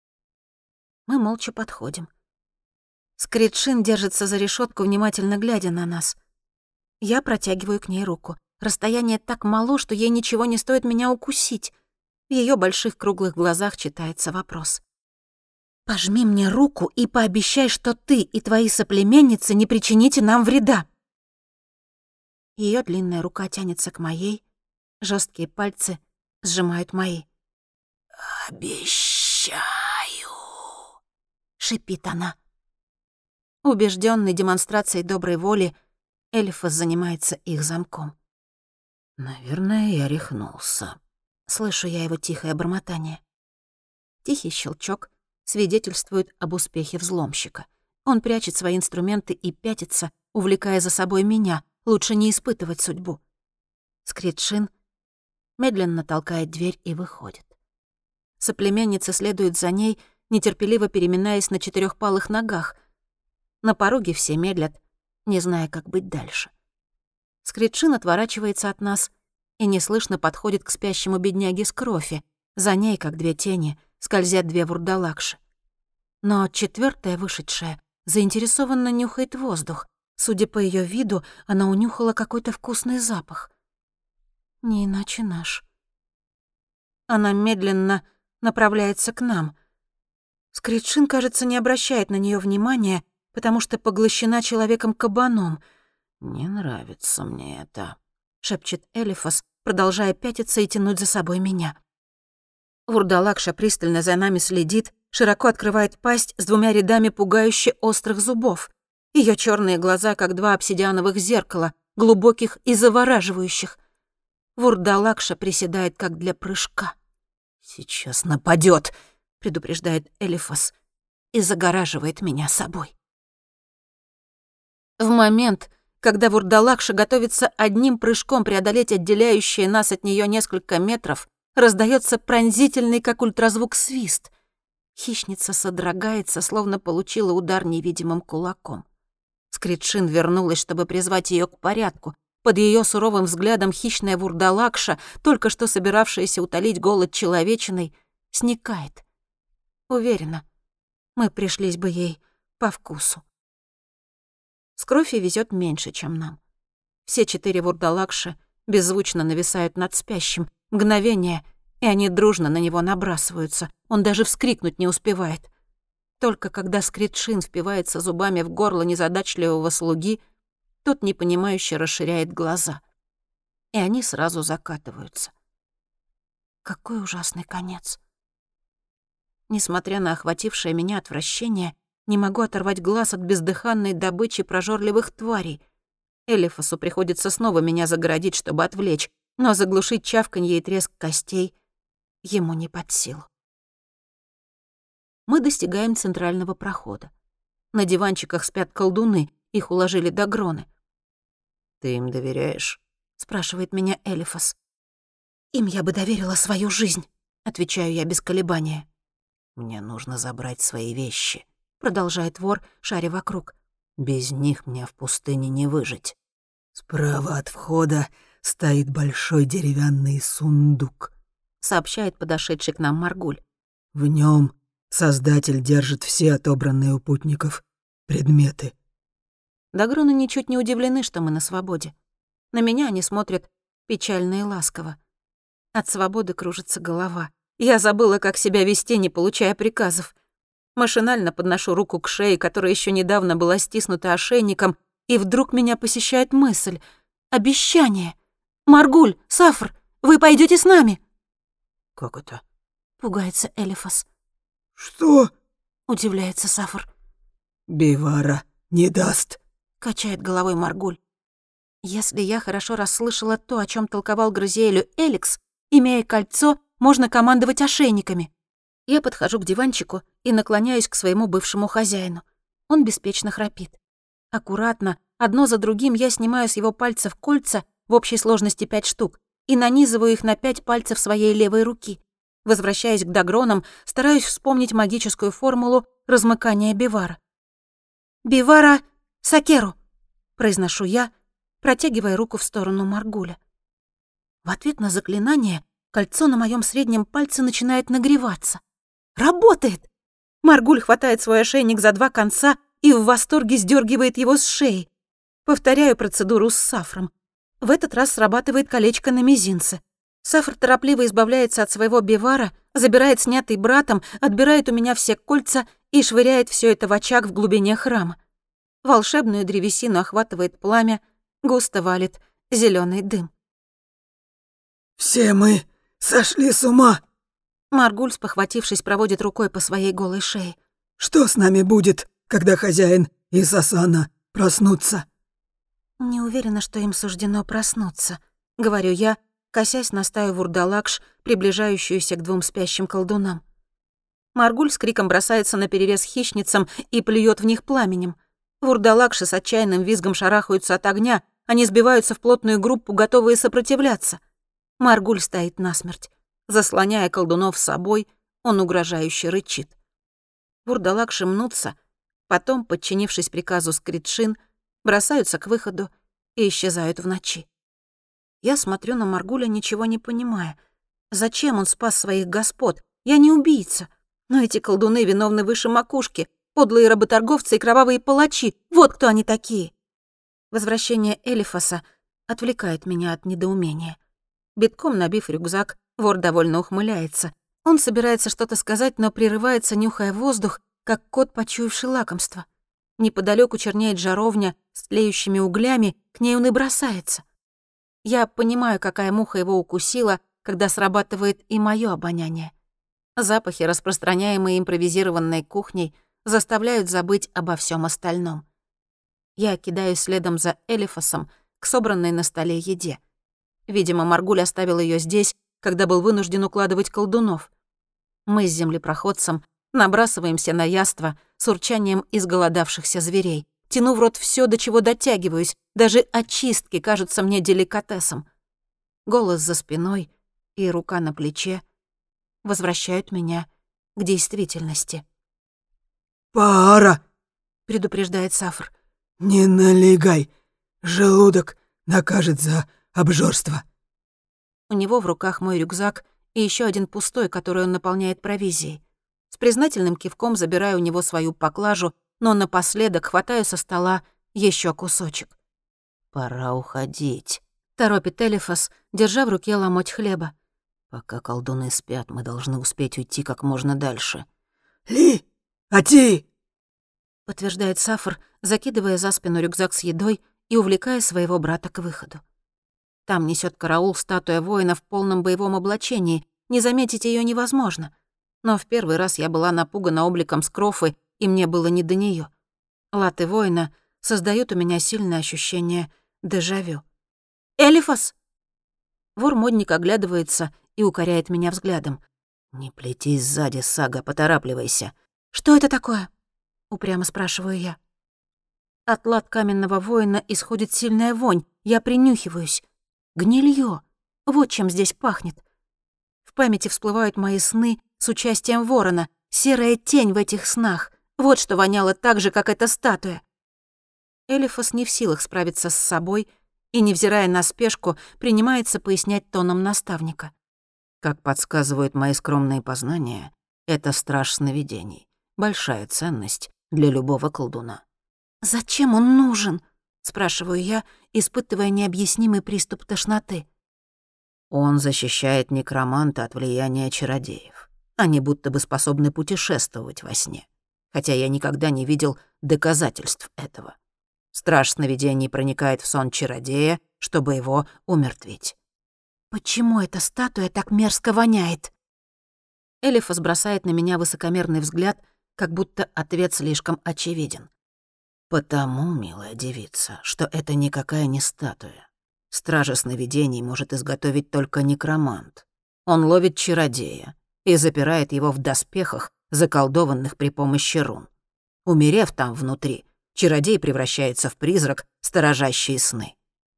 Мы молча подходим. Скритшин держится за решётку, внимательно глядя на нас. Я протягиваю к ней руку. Расстояние так мало, что ей ничего не стоит меня укусить. В её больших круглых глазах читается вопрос. «Пожми мне руку и пообещай, что ты и твои соплеменницы не причините нам вреда». Её длинная рука тянется к моей, жёсткие пальцы сжимают мои. «Обещаю», — шипит она. Убеждённый демонстрацией доброй воли, Элифас занимается их замком. «Наверное, я рехнулся». Слышу я его тихое бормотание. Тихий щелчок свидетельствует об успехе взломщика. Он прячет свои инструменты и пятится, увлекая за собой меня. Лучше не испытывать судьбу. Скритшин медленно толкает дверь и выходит. Соплеменницы следуют за ней, нетерпеливо переминаясь на 4 ногах. На пороге все медлят, не зная, как быть дальше. Скритшин отворачивается от нас и неслышно подходит к спящему бедняге Скрофи. За ней, как 2 тени, скользят 2 вурдалакши. Но 4-я вышедшая заинтересованно нюхает воздух. Судя по её виду, она унюхала какой-то вкусный запах. Не иначе наш. Она медленно направляется к нам. Скритшин, кажется, не обращает на неё внимания, потому что поглощена человеком-кабаном. «Не нравится мне это», — шепчет Элифас, продолжая пятиться и тянуть за собой меня. Вурдалакша пристально за нами следит, широко открывает пасть с 2 рядами пугающе острых зубов. Её чёрные глаза, как 2 обсидиановых зеркала, глубоких и завораживающих. Вурдалакша приседает, как для прыжка. «Сейчас нападёт», — предупреждает Элифас и загораживает меня собой. В момент, когда Вурдалакша готовится одним прыжком преодолеть отделяющие нас от неё несколько метров, раздаётся пронзительный, как ультразвук, свист. Хищница содрогается, словно получила удар невидимым кулаком. Скритшин вернулась, чтобы призвать её к порядку. Под её суровым взглядом хищная Вурдалакша, только что собиравшаяся утолить голод человечиной, сникает. Уверена, мы пришлись бы ей по вкусу. Скрофи везёт меньше, чем нам. Все 4 Вурдалакши беззвучно нависают над спящим. Мгновение, и они дружно на него набрасываются. Он даже вскрикнуть не успевает. Только когда Скритшин впивается зубами в горло незадачливого слуги, тот непонимающе расширяет глаза. И они сразу закатываются. Какой ужасный конец. Несмотря на охватившее меня отвращение, не могу оторвать глаз от бездыханной добычи прожорливых тварей. Элифасу приходится снова меня загородить, чтобы отвлечь, но заглушить чавканье и треск костей ему не под силу. Мы достигаем центрального прохода. На диванчиках спят колдуны, их уложили дагроны. «Ты им доверяешь?» — спрашивает меня Элифас. «Им я бы доверила свою жизнь», — отвечаю я без колебания. «Мне нужно забрать свои вещи», — продолжает вор, шаря вокруг. «Без них мне в пустыне не выжить». «Справа от входа стоит большой деревянный сундук», — сообщает подошедший к нам Маргуль. «В нём Создатель держит все отобранные у путников предметы». Дагроны ничуть не удивлены, что мы на свободе. На меня они смотрят печально и ласково. От свободы кружится голова. Я забыла, как себя вести, не получая приказов. Машинально подношу руку к шее, которая еще недавно была стиснута ошейником, и вдруг меня посещает мысль. Обещание. «Маргуль, Сафр, вы пойдете с нами?» «Как это?» — пугается Элифас. «Что?» — удивляется Сафр. «Бивара не даст», — качает головой Маргуль. Если я хорошо расслышала то, о чем толковал Грызиэлю Эликс, имея кольцо, можно командовать ошейниками. Я подхожу к диванчику и наклоняюсь к своему бывшему хозяину. Он беспечно храпит. Аккуратно, одно за другим я снимаю с его пальцев кольца, в общей сложности 5 штук, и нанизываю их на 5 пальцев своей левой руки. Возвращаясь к дагронам, стараюсь вспомнить магическую формулу размыкания Бивара. «Бивара Сакеру», — произношу я, протягивая руку в сторону Маргуля. В ответ на заклинание кольцо на моем среднем пальце начинает нагреваться. Работает! Маргуль хватает свой ошейник за 2 конца и в восторге сдергивает его с шеи. Повторяю процедуру с Сафром. В этот раз срабатывает колечко на мизинце. Сафр торопливо избавляется от своего бивара, забирает снятый братом, отбирает у меня все кольца и швыряет все это в очаг в глубине храма. Волшебную древесину охватывает пламя, густо валит зеленый дым. «Все мы сошли с ума!» Маргуль, спохватившись, проводит рукой по своей голой шее. «Что с нами будет, когда хозяин и Сасана проснутся?» «Не уверена, что им суждено проснуться», — говорю я, косясь на стаю Вурдалакш, приближающуюся к 2 спящим колдунам. Маргуль с криком бросается на перерез хищницам и плюет в них пламенем. Вурдалакши с отчаянным визгом шарахаются от огня, они сбиваются в плотную группу, готовые сопротивляться. Маргуль стоит насмерть. Заслоняя колдунов с собой, он угрожающе рычит. Вурдалакши мнутся, потом, подчинившись приказу Скритшин, бросаются к выходу и исчезают в ночи. Я смотрю на Маргуля, ничего не понимая. Зачем он спас своих господ? Я не убийца. Но эти колдуны виновны выше макушки, подлые работорговцы и кровавые палачи. Вот кто они такие. Возвращение Элифаса отвлекает меня от недоумения. Битком набив рюкзак, вор довольно ухмыляется. Он собирается что-то сказать, но прерывается, нюхая воздух, как кот, почуявший лакомство. Неподалёку чернеет жаровня с тлеющими углями, к ней он и бросается. Я понимаю, какая муха его укусила, когда срабатывает и моё обоняние. Запахи, распространяемые импровизированной кухней, заставляют забыть обо всём остальном. Я кидаюсь следом за Элифасом к собранной на столе еде. Видимо, Маргуль оставил её здесь, когда был вынужден укладывать колдунов. Мы с землепроходцем набрасываемся на яство с урчанием изголодавшихся зверей. Тяну в рот всё, до чего дотягиваюсь, даже очистки кажутся мне деликатесом. Голос за спиной и рука на плече возвращают меня к действительности. «Пара!» — предупреждает Сафр. «Не налегай, желудок накажет за обжорство». У него в руках мой рюкзак и ещё один пустой, который он наполняет провизией. С признательным кивком забираю у него свою поклажу, но напоследок хватаю со стола ещё кусочек. «Пора уходить», — торопит Элифас, держа в руке ломоть хлеба. «Пока колдуны спят, мы должны успеть уйти как можно дальше». «Ли! Ати!» — подтверждает Сафр, закидывая за спину рюкзак с едой и увлекая своего брата к выходу. Там несёт караул статуя воина в полном боевом облачении. Не заметить её невозможно. Но в первый раз я была напугана обликом Скрофы, и мне было не до неё. Латы воина создают у меня сильное ощущение дежавю. «Элифас!» Вор-модник оглядывается и укоряет меня взглядом. «Не плетись сзади, Сага, поторапливайся». «Что это такое?» — упрямо спрашиваю я. От лат каменного воина исходит сильная вонь. Я принюхиваюсь. Гнильё. Вот чем здесь пахнет. В памяти всплывают мои сны с участием ворона. Серая тень в этих снах. Вот что воняло так же, как эта статуя. Элифас не в силах справиться с собой и, невзирая на спешку, принимается пояснять тоном наставника. Как подсказывают мои скромные познания, это страж сновидений. Большая ценность для любого колдуна. «Зачем он нужен?» — спрашиваю я, испытывая необъяснимый приступ тошноты. Он защищает некроманта от влияния чародеев. Они будто бы способны путешествовать во сне. Хотя я никогда не видел доказательств этого. Страж сновидений проникает в сон чародея, чтобы его умертвить. «Почему эта статуя так мерзко воняет?» Элифас бросает на меня высокомерный взгляд, как будто ответ слишком очевиден. «Потому, милая девица, что это никакая не статуя. Стража сновидений может изготовить только некромант. Он ловит чародея и запирает его в доспехах, заколдованных при помощи рун. Умерев там внутри, чародей превращается в призрак, сторожащий сны».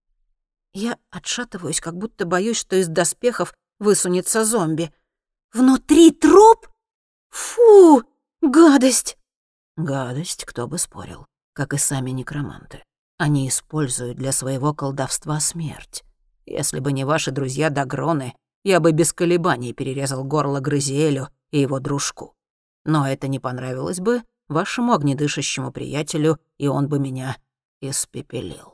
Я отшатываюсь, как будто боюсь, что из доспехов высунется зомби. «Внутри труп? Фу, гадость!» Гадость, кто бы спорил, как и сами некроманты. Они используют для своего колдовства смерть. Если бы не ваши друзья-дагроны, я бы без колебаний перерезал горло Грызиэлю и его дружку. Но это не понравилось бы вашему огнедышащему приятелю, и он бы меня испепелил.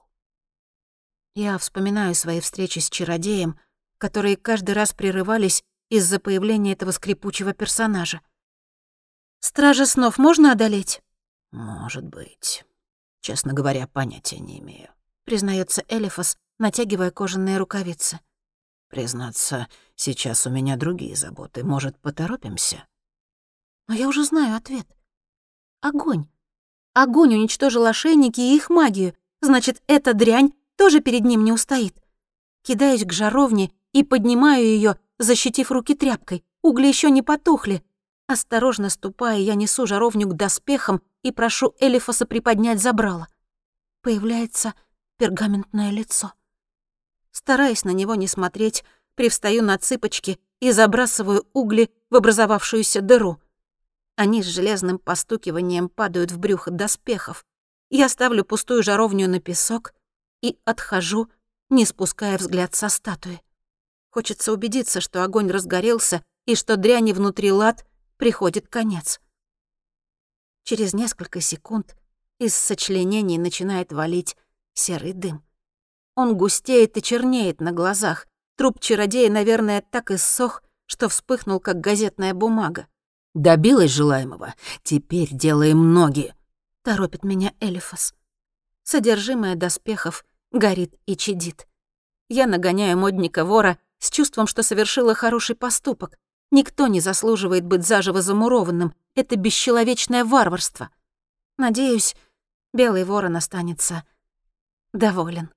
Я вспоминаю свои встречи с чародеем, которые каждый раз прерывались из-за появления этого скрипучего персонажа. «Стража снов можно одолеть?» «Может быть. Честно говоря, понятия не имею», — признается Элифас, натягивая кожаные рукавицы. «Признаться, сейчас у меня другие заботы. Может, поторопимся?» Но я уже знаю ответ. Огонь. Огонь уничтожил ошейники и их магию. Значит, эта дрянь тоже перед ним не устоит. Кидаюсь к жаровне и поднимаю ее, защитив руки тряпкой. Угли еще не потухли. Осторожно ступая, я несу жаровню к доспехам и прошу Элифаса приподнять забрало. Появляется пергаментное лицо. Стараясь на него не смотреть, привстаю на цыпочки и забрасываю угли в образовавшуюся дыру. Они с железным постукиванием падают в брюхо доспехов. Я ставлю пустую жаровню на песок и отхожу, не спуская взгляд со статуи. Хочется убедиться, что огонь разгорелся и что дряни внутри лад приходит конец. Через несколько секунд из сочленений начинает валить серый дым. Он густеет и чернеет на глазах. Труп чародея, наверное, так иссох, что вспыхнул, как газетная бумага. «Добилась желаемого. Теперь делаем ноги», — торопит меня Элифас. Содержимое доспехов горит и чадит. Я нагоняю модника-вора с чувством, что совершила хороший поступок. Никто не заслуживает быть заживо замурованным. Это бесчеловечное варварство. Надеюсь, Белый Ворон останется доволен.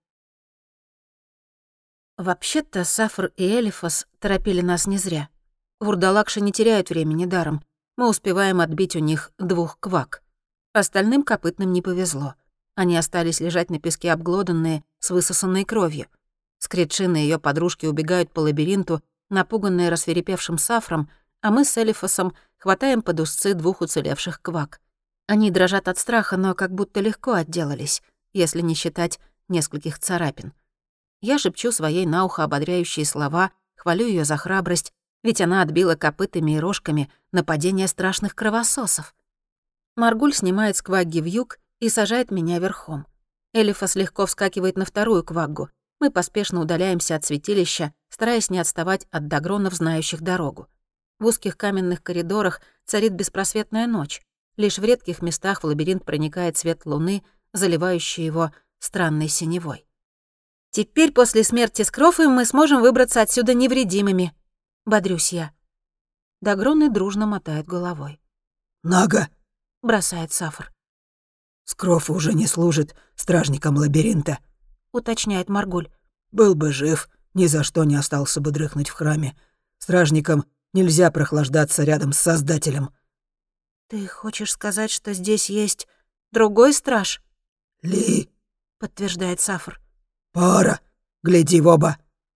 Вообще-то Сафр и Элифас торопили нас не зря. Вурдалакши не теряют времени даром. Мы успеваем отбить у них 2 квак. Остальным копытным не повезло. Они остались лежать на песке обглоданные, с высосанной кровью. Скретшин и её подружки убегают по лабиринту, напуганные рассвирепевшим Сафром, а мы с Элифасом хватаем под узцы 2 уцелевших квак. Они дрожат от страха, но как будто легко отделались, если не считать нескольких царапин. Я шепчу своей на ухо ободряющие слова, хвалю её за храбрость, ведь она отбила копытами и рожками нападение страшных кровососов. Маргуль снимает с квагги вьюг и сажает меня верхом. Элифас легко вскакивает на 2-ю кваггу. Мы поспешно удаляемся от святилища, стараясь не отставать от дагронов, знающих дорогу. В узких каменных коридорах царит беспросветная ночь. Лишь в редких местах в лабиринт проникает свет луны, заливающий его странной синевой. «Теперь после смерти Скрофы мы сможем выбраться отсюда невредимыми», — бодрюсь я. Дагроны дружно мотают головой. «Нага!» — бросает Сафр. «Скрофа уже не служит стражником лабиринта», — уточняет Маргуль. «Был бы жив, ни за что не остался бы дрыхнуть в храме. Стражникам нельзя прохлаждаться рядом с Создателем». «Ты хочешь сказать, что здесь есть другой страж?» «Ли», — подтверждает Сафр. «Пара, гляди в оба».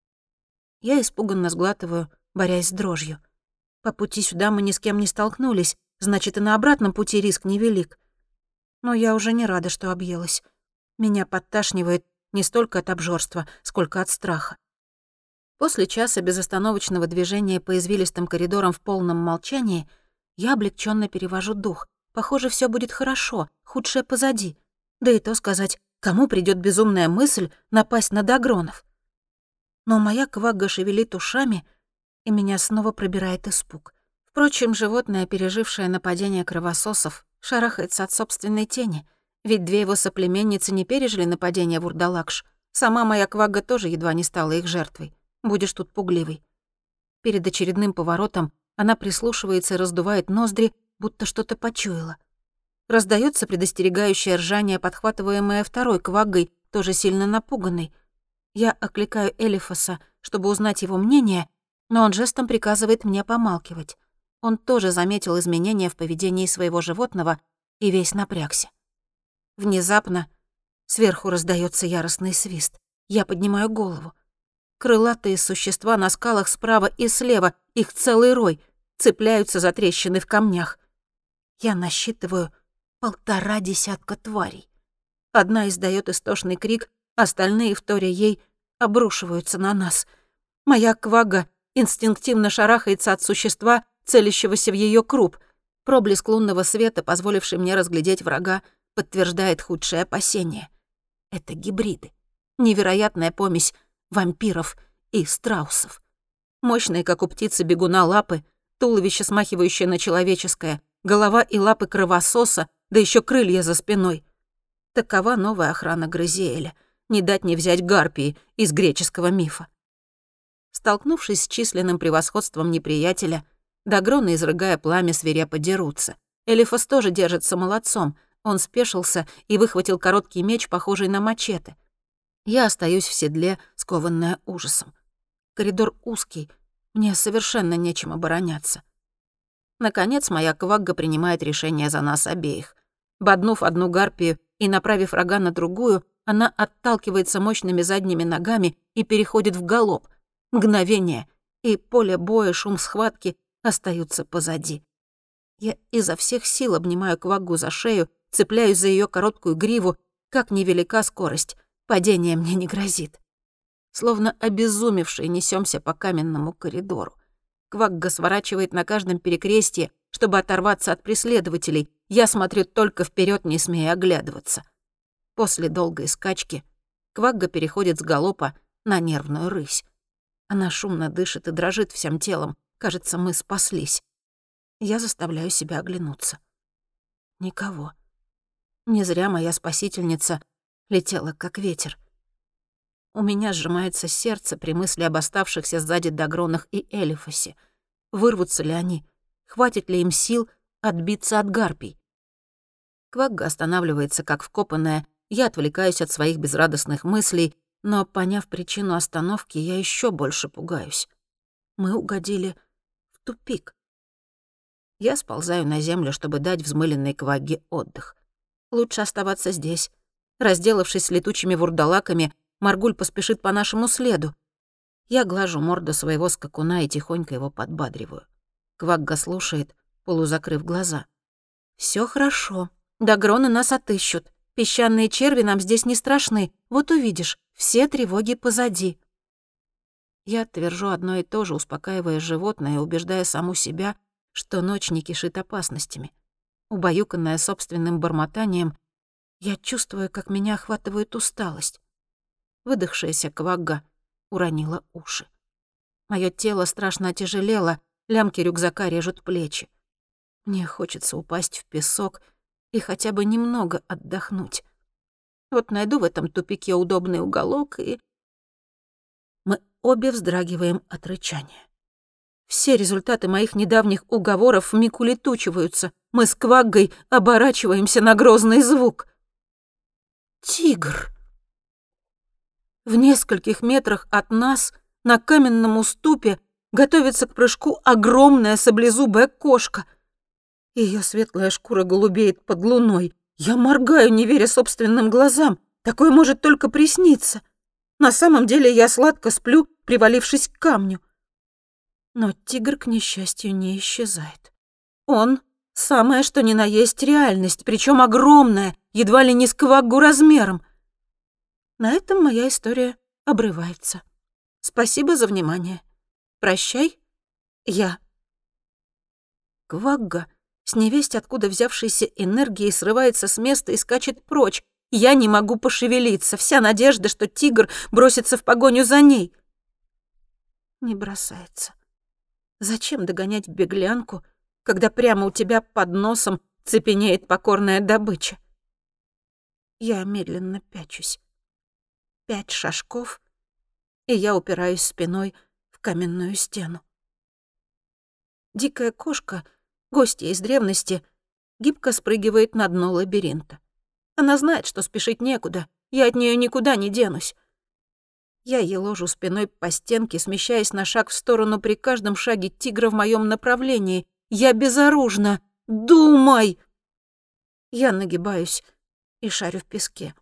Я испуганно сглатываю, борясь с дрожью. По пути сюда мы ни с кем не столкнулись, значит, и на обратном пути риск невелик. Но я уже не рада, что объелась. Меня подташнивает не столько от обжорства, сколько от страха. После часа безостановочного движения по извилистым коридорам в полном молчании я облегченно перевожу дух. Похоже, все будет хорошо, худшее позади. Да и то сказать, кому придет безумная мысль напасть на дагронов. Но моя квагга шевелит ушами, и меня снова пробирает испуг. Впрочем, животное, пережившее нападение кровососов, шарахается от собственной тени, ведь 2 его соплеменницы не пережили нападение Вурдалакш. Сама моя квагга тоже едва не стала их жертвой. Будешь тут пугливый. Перед очередным поворотом она прислушивается и раздувает ноздри, будто что-то почуяла. Раздаётся предостерегающее ржание, подхватываемое 2-й кваггой, тоже сильно напуганной. Я окликаю Элифаса, чтобы узнать его мнение, но он жестом приказывает мне помалкивать. Он тоже заметил изменения в поведении своего животного и весь напрягся. Внезапно сверху раздаётся яростный свист. Я поднимаю голову. Крылатые существа на скалах справа и слева, их целый рой, цепляются за трещины в камнях. Я насчитываю 1,5 десятка тварей. Одна издаёт истошный крик, остальные, вторя ей, обрушиваются на нас. Моя квагга инстинктивно шарахается от существа, целящегося в её круп. Проблеск лунного света, позволивший мне разглядеть врага, подтверждает худшее опасение. Это гибриды. Невероятная помесь вампиров и страусов. Мощные, как у птицы-бегуна, лапы, туловище, смахивающее на человеческое, голова и лапы кровососа, да ещё крылья за спиной. Такова новая охрана Грызеэля. Не дать не взять гарпии из греческого мифа. Столкнувшись с численным превосходством неприятеля, дагроны, изрыгая пламя, свирепо дерутся. Элифас тоже держится молодцом. Он спешился и выхватил короткий меч, похожий на мачете. Я остаюсь в седле, скованная ужасом. Коридор узкий, мне совершенно нечем обороняться. Наконец, моя квагга принимает решение за нас обеих. Боднув одну гарпию и направив рога на другую, она отталкивается мощными задними ногами и переходит в галоп. Мгновение, и поле боя, шум схватки остаются позади. Я изо всех сил обнимаю кваггу за шею, цепляюсь за её короткую гриву. Как невелика скорость, падение мне не грозит. Словно обезумевшие несёмся по каменному коридору. Квагга сворачивает на каждом перекрестье, чтобы оторваться от преследователей. Я смотрю только вперёд, не смея оглядываться. После долгой скачки квагга переходит с галопа на нервную рысь. Она шумно дышит и дрожит всем телом. Кажется, мы спаслись. Я заставляю себя оглянуться. Никого. Не зря моя спасительница летела как ветер. У меня сжимается сердце при мысли об оставшихся сзади Дагронах и Элифасе. Вырвутся ли они? Хватит ли им сил отбиться от гарпий? Квагга останавливается как вкопанная, я отвлекаюсь от своих безрадостных мыслей, но, поняв причину остановки, я еще больше пугаюсь. Мы угодили в тупик. Я сползаю на землю, чтобы дать взмыленной Квагге отдых. Лучше оставаться здесь. Разделавшись с летучими вурдалаками, Маргуль поспешит по нашему следу. Я глажу морду своего скакуна и тихонько его подбадриваю. Квагга слушает, полузакрыв глаза. Всё хорошо. Дагроны нас отыщут. Песчаные черви нам здесь не страшны. Вот увидишь, все тревоги позади. Я твержу одно и то же, успокаивая животное и убеждая саму себя, что ночь не кишит опасностями. Убаюканная собственным бормотанием, я чувствую, как меня охватывает усталость. Выдохшаяся Квагга уронила уши. Моё тело страшно отяжелело, лямки рюкзака режут плечи. Мне хочется упасть в песок и хотя бы немного отдохнуть. Вот найду в этом тупике удобный уголок и... Мы обе вздрагиваем от рычания. Все результаты моих недавних уговоров вмиг улетучиваются. Мы с Кваггой оборачиваемся на грозный звук. Тигр. В нескольких метрах от нас, на каменном уступе, готовится к прыжку огромная саблезубая кошка. Её светлая шкура голубеет под луной. Я моргаю, не веря собственным глазам. Такое может только присниться. На самом деле я сладко сплю, привалившись к камню. Но тигр, к несчастью, не исчезает. Он — самое что ни на есть реальность, причем огромная, едва ли не с Кваггу размером. На этом моя история обрывается. Спасибо за внимание. Прощай, я. Квагга с невесть откуда взявшейся энергией срывается с места и скачет прочь. Я не могу пошевелиться, вся надежда, что тигр бросится в погоню за ней. Не бросается. Зачем догонять беглянку, когда прямо у тебя под носом цепенеет покорная добыча? Я медленно пячусь. 5 шажков, и я упираюсь спиной в каменную стену. Дикая кошка, гостья из древности, гибко спрыгивает на дно лабиринта. Она знает, что спешить некуда, я от нее никуда не денусь. Я еложу спиной по стенке, смещаясь на шаг в сторону при каждом шаге тигра в моем направлении. Я безоружна. Думай! Я нагибаюсь и шарю в песке.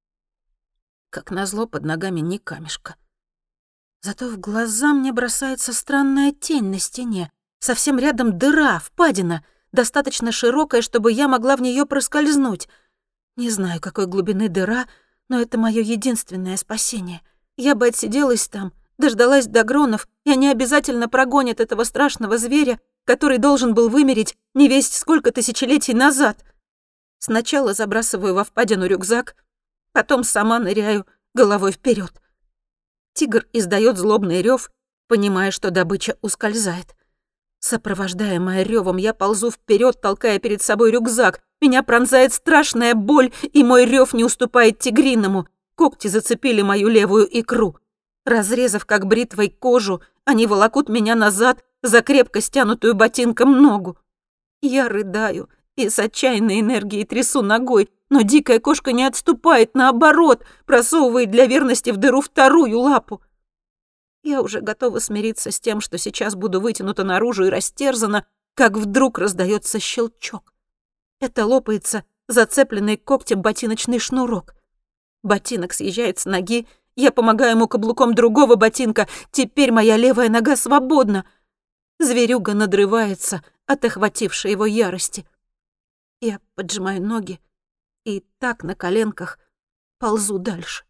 Как назло, под ногами ни камешка. Зато в глаза мне бросается странная тень на стене. Совсем рядом дыра, впадина, достаточно широкая, чтобы я могла в нее проскользнуть. Не знаю, какой глубины дыра, но это мое единственное спасение. Я бы отсиделась там, дождалась Дагронов, и они обязательно прогонят этого страшного зверя, который должен был вымереть невесть сколько тысячелетий назад. Сначала забрасываю во впадину рюкзак, потом сама ныряю головой вперед. Тигр издает злобный рев, понимая, что добыча ускользает. Сопровождаемая ревом, я ползу вперед, толкая перед собой рюкзак. Меня пронзает страшная боль, и мой рев не уступает тигриному. Когти зацепили мою левую икру. Разрезав как бритвой кожу, они волокут меня назад за крепко стянутую ботинком ногу. Я рыдаю и с отчаянной энергией трясу ногой, но дикая кошка не отступает, наоборот, просовывает для верности в дыру вторую лапу. Я уже готова смириться с тем, что сейчас буду вытянута наружу и растерзана, как вдруг раздается щелчок. Это лопается зацепленный когтем ботиночный шнурок. Ботинок съезжает с ноги, я помогаю ему каблуком другого ботинка, теперь моя левая нога свободна. Зверюга надрывается от охватившей его ярости. Я поджимаю ноги и так на коленках ползу дальше.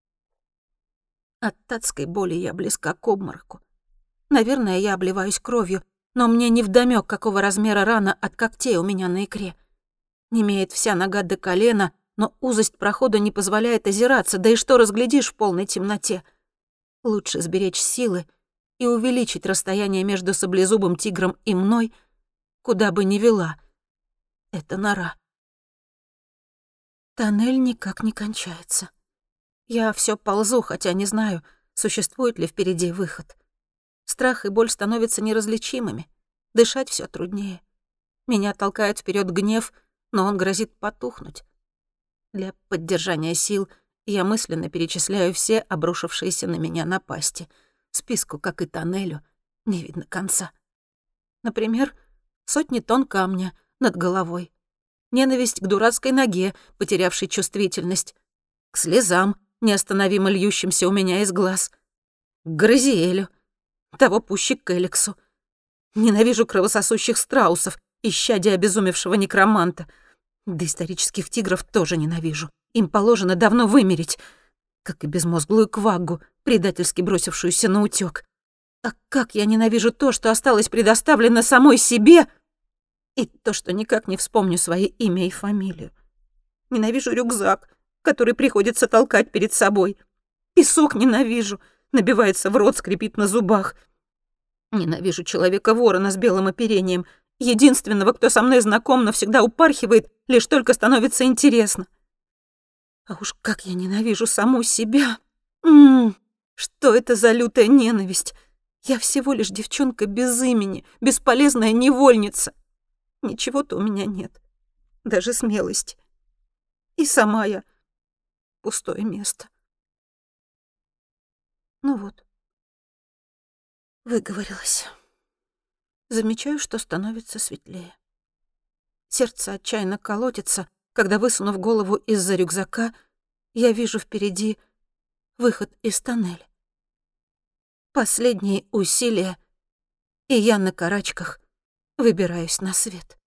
От адской боли я близка к обмороку. Наверное, я обливаюсь кровью, но мне невдомёк, какого размера рана от когтей у меня на икре. Немеет вся нога до колена, но узость прохода не позволяет озираться, да и что разглядишь в полной темноте. Лучше сберечь силы и увеличить расстояние между саблезубым тигром и мной, куда бы ни вела эта нора. Тоннель никак не кончается. Я все ползу, хотя не знаю, существует ли впереди выход. Страх и боль становятся неразличимыми. Дышать все труднее. Меня толкает вперед гнев, но он грозит потухнуть. Для поддержания сил я мысленно перечисляю все обрушившиеся на меня напасти. Списку, как и тоннелю, не видно конца. Например, сотни тонн камня над головой. Ненависть к дурацкой ноге, потерявшей чувствительность. К слезам, неостановимо льющимся у меня из глаз. К Грозиэлю. Того пуще к Эликсу. Ненавижу кровососущих страусов, исчадия обезумевшего некроманта. Доисторических тигров тоже ненавижу. Им положено давно вымереть. Как и безмозглую кваггу, предательски бросившуюся на утёк. А как я ненавижу то, что осталось предоставлено самой себе, и то, что никак не вспомню свое имя и фамилию. Ненавижу рюкзак, который приходится толкать перед собой. Песок ненавижу, набивается в рот, скрипит на зубах. Ненавижу человека-ворона с белым оперением, единственного, кто со мной знаком, но всегда упархивает, лишь только становится интересно. А уж как я ненавижу саму себя. Что это за лютая ненависть? Я всего лишь девчонка без имени, бесполезная невольница. Ничего-то у меня нет, даже смелости. И сама я пустое место. Ну вот, выговорилась. Замечаю, что становится светлее. Сердце отчаянно колотится, когда, высунув голову из-за рюкзака, я вижу впереди выход из тоннеля. Последние усилия, и я на карачках выбираюсь на свет.